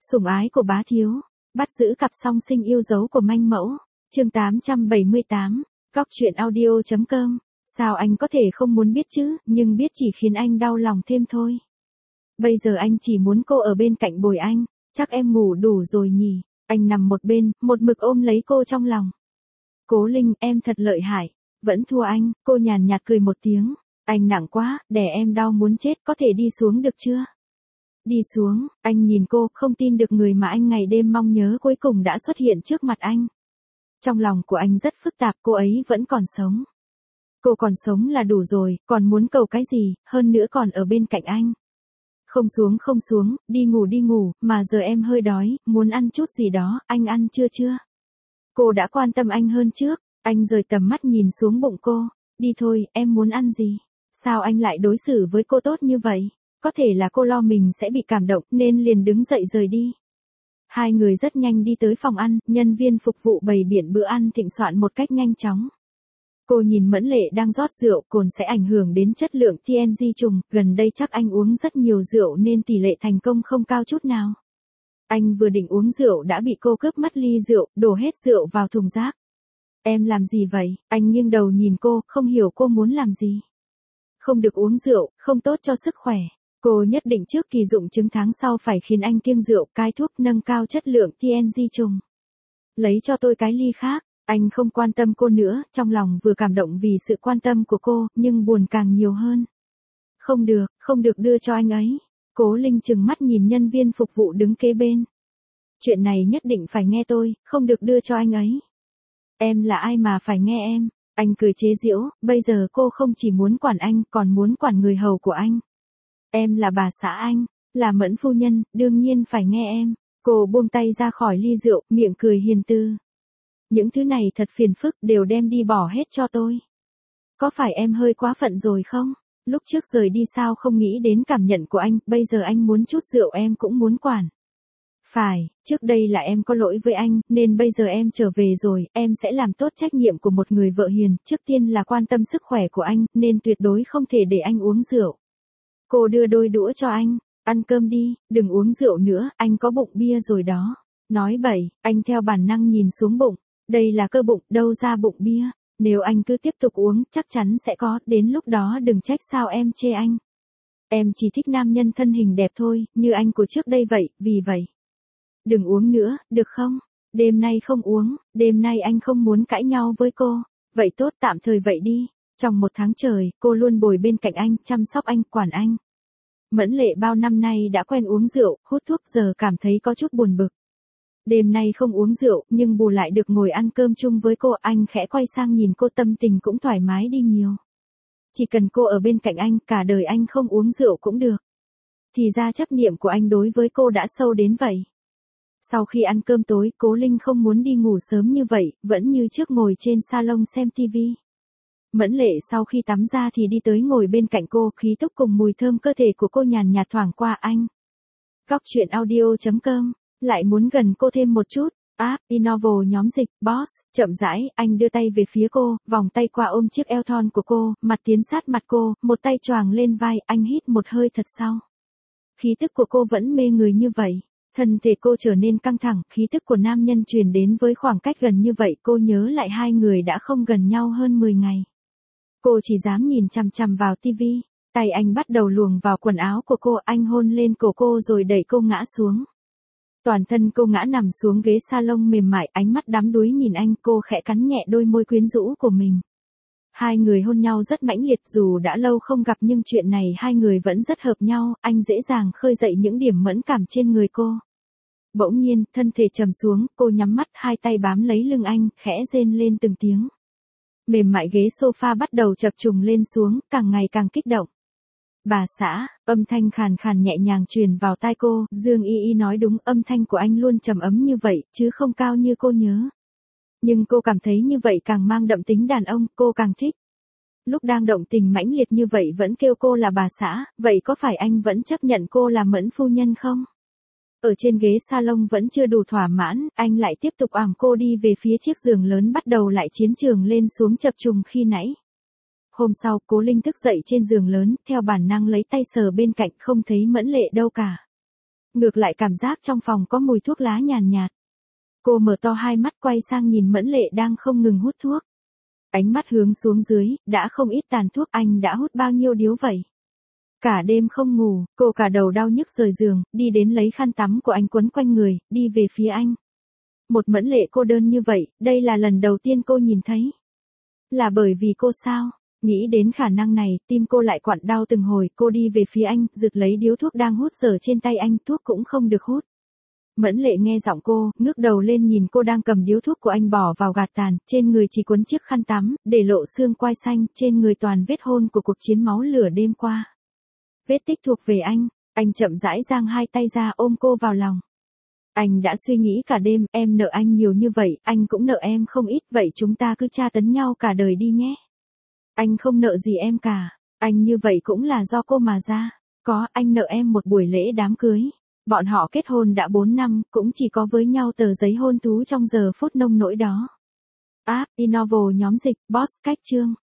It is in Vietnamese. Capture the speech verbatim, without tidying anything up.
Sủng ái của bá thiếu, bắt giữ cặp song sinh yêu dấu của manh mẫu, chương tám trăm bảy mươi tám, góc truyện audio chấm com. Sao anh có thể không muốn biết chứ, nhưng biết chỉ khiến anh đau lòng thêm thôi. Bây giờ anh chỉ muốn cô ở bên cạnh bồi anh, chắc em ngủ đủ rồi nhỉ. Anh nằm một bên, một mực ôm lấy cô trong lòng. Cố Linh, em thật lợi hại, vẫn thua anh, cô nhàn nhạt cười một tiếng. Anh nặng quá, đè em đau muốn chết, có thể đi xuống được chưa? Đi xuống, anh nhìn cô, không tin được người mà anh ngày đêm mong nhớ cuối cùng đã xuất hiện trước mặt anh. Trong lòng của anh rất phức tạp, cô ấy vẫn còn sống. Cô còn sống là đủ rồi, còn muốn cầu cái gì, hơn nữa còn ở bên cạnh anh. Không xuống không xuống, đi ngủ đi ngủ, mà giờ em hơi đói, muốn ăn chút gì đó, anh ăn chưa chưa? Cô đã quan tâm anh hơn trước, anh rời tầm mắt nhìn xuống bụng cô, đi thôi, em muốn ăn gì? Sao anh lại đối xử với cô tốt như vậy? Có thể là cô lo mình sẽ bị cảm động nên liền đứng dậy rời đi. Hai người rất nhanh đi tới phòng ăn, nhân viên phục vụ bày biện bữa ăn thịnh soạn một cách nhanh chóng. Cô nhìn Mẫn Lệ đang rót rượu, cồn sẽ ảnh hưởng đến chất lượng tê en giê trùng, gần đây chắc anh uống rất nhiều rượu nên tỷ lệ thành công không cao chút nào. Anh vừa định uống rượu đã bị cô cướp mất ly rượu, đổ hết rượu vào thùng rác. Em làm gì vậy? Anh nghiêng đầu nhìn cô, không hiểu cô muốn làm gì. Không được uống rượu, không tốt cho sức khỏe. Cô nhất định trước kỳ dụng chứng tháng sau phải khiến anh kiêng rượu, cai thuốc nâng cao chất lượng tê en giê trùng. Lấy cho tôi cái ly khác. Anh không quan tâm cô nữa, trong lòng vừa cảm động vì sự quan tâm của cô, nhưng buồn càng nhiều hơn. Không được, không được đưa cho anh ấy. Cố Linh trừng mắt nhìn nhân viên phục vụ đứng kế bên. Chuyện này nhất định phải nghe tôi, không được đưa cho anh ấy. Em là ai mà phải nghe em? Anh cười chế giễu, bây giờ cô không chỉ muốn quản anh, còn muốn quản người hầu của anh. Em là bà xã anh, là Mẫn phu nhân, đương nhiên phải nghe em. Cô buông tay ra khỏi ly rượu, miệng cười hiền từ. Những thứ này thật phiền phức, đều đem đi bỏ hết cho tôi. Có phải em hơi quá phận rồi không? Lúc trước rời đi sao không nghĩ đến cảm nhận của anh, bây giờ anh muốn chút rượu em cũng muốn quản. Phải, trước đây là em có lỗi với anh, nên bây giờ em trở về rồi, em sẽ làm tốt trách nhiệm của một người vợ hiền, trước tiên là quan tâm sức khỏe của anh, nên tuyệt đối không thể để anh uống rượu. Cô đưa đôi đũa cho anh, ăn cơm đi, đừng uống rượu nữa, anh có bụng bia rồi đó. Nói bậy, anh theo bản năng nhìn xuống bụng. Đây là cơ bụng, đâu ra bụng bia. Nếu anh cứ tiếp tục uống, chắc chắn sẽ có, đến lúc đó đừng trách sao em chê anh. Em chỉ thích nam nhân thân hình đẹp thôi, như anh của trước đây vậy, vì vậy. Đừng uống nữa, được không? Đêm nay không uống, đêm nay anh không muốn cãi nhau với cô. Vậy tốt, tạm thời vậy đi. Trong một tháng trời, cô luôn bồi bên cạnh anh, chăm sóc anh, quản anh. Mẫn Lệ bao năm nay đã quen uống rượu, hút thuốc giờ cảm thấy có chút buồn bực. Đêm nay không uống rượu, nhưng bù lại được ngồi ăn cơm chung với cô, anh khẽ quay sang nhìn cô, tâm tình cũng thoải mái đi nhiều. Chỉ cần cô ở bên cạnh anh, cả đời anh không uống rượu cũng được. Thì ra chấp niệm của anh đối với cô đã sâu đến vậy. Sau khi ăn cơm tối, Cố Linh không muốn đi ngủ sớm như vậy, vẫn như trước ngồi trên salon xem tivi. Mẫn Lệ sau khi tắm ra thì đi tới ngồi bên cạnh cô, khí tức cùng mùi thơm cơ thể của cô nhàn nhạt thoảng qua anh. Góc truyện audio chấm com. Lại muốn gần cô thêm một chút. App, Innovo nhóm dịch, boss, chậm rãi, anh đưa tay về phía cô, vòng tay qua ôm chiếc eo thon của cô, mặt tiến sát mặt cô, một tay choàng lên vai, anh hít một hơi thật sâu. Khí tức của cô vẫn mê người như vậy. Thân thể cô trở nên căng thẳng, khí tức của nam nhân truyền đến với khoảng cách gần như vậy, cô nhớ lại hai người đã không gần nhau hơn mười ngày. Cô chỉ dám nhìn chằm chằm vào tivi, tay anh bắt đầu luồn vào quần áo của cô, anh hôn lên cổ cô rồi đẩy cô ngã xuống. Toàn thân cô ngã nằm xuống ghế salon mềm mại, ánh mắt đắm đuối nhìn anh, cô khẽ cắn nhẹ đôi môi quyến rũ của mình. Hai người hôn nhau rất mãnh liệt, dù đã lâu không gặp nhưng chuyện này hai người vẫn rất hợp nhau, anh dễ dàng khơi dậy những điểm mẫn cảm trên người cô. Bỗng nhiên, thân thể trầm xuống, cô nhắm mắt, hai tay bám lấy lưng anh, khẽ rên lên từng tiếng. Mềm mại ghế sofa bắt đầu chập trùng lên xuống, càng ngày càng kích động. Bà xã, âm thanh khàn khàn nhẹ nhàng truyền vào tai cô, Dương Y Y nói đúng, âm thanh của anh luôn trầm ấm như vậy, chứ không cao như cô nhớ. Nhưng cô cảm thấy như vậy càng mang đậm tính đàn ông, cô càng thích. Lúc đang động tình mãnh liệt như vậy vẫn kêu cô là bà xã, vậy có phải anh vẫn chấp nhận cô là Mẫn phu nhân không? Ở trên ghế salon vẫn chưa đủ thỏa mãn, anh lại tiếp tục ẵm cô đi về phía chiếc giường lớn, bắt đầu lại chiến trường lên xuống chập trùng khi nãy. Hôm sau, Cố Linh thức dậy trên giường lớn, theo bản năng lấy tay sờ bên cạnh, không thấy Mẫn Lệ đâu cả. Ngược lại cảm giác trong phòng có mùi thuốc lá nhàn nhạt. Cô mở to hai mắt quay sang nhìn Mẫn Lệ đang không ngừng hút thuốc. Ánh mắt hướng xuống dưới, đã không ít tàn thuốc, anh đã hút bao nhiêu điếu vậy? Cả đêm không ngủ, cô cả đầu đau nhức rời giường, đi đến lấy khăn tắm của anh quấn quanh người, đi về phía anh. Một Mẫn Lệ cô đơn như vậy, đây là lần đầu tiên cô nhìn thấy. Là bởi vì cô sao? Nghĩ đến khả năng này, tim cô lại quặn đau từng hồi, cô đi về phía anh, giật lấy điếu thuốc đang hút dở trên tay anh, thuốc cũng không được hút. Mẫn Lệ nghe giọng cô, ngước đầu lên nhìn cô đang cầm điếu thuốc của anh bỏ vào gạt tàn, trên người chỉ quấn chiếc khăn tắm, để lộ xương quai xanh, trên người toàn vết hôn của cuộc chiến máu lửa đêm qua. Vết tích thuộc về anh, anh chậm rãi giang hai tay ra ôm cô vào lòng. Anh đã suy nghĩ cả đêm, em nợ anh nhiều như vậy, anh cũng nợ em không ít, vậy chúng ta cứ tra tấn nhau cả đời đi nhé. Anh không nợ gì em cả, anh như vậy cũng là do cô mà ra. Có, anh nợ em một buổi lễ đám cưới. Bọn họ kết hôn đã bốn năm, cũng chỉ có với nhau tờ giấy hôn thú trong giờ phút nông nỗi đó. App, Innovo nhóm dịch, Boss, cách chương.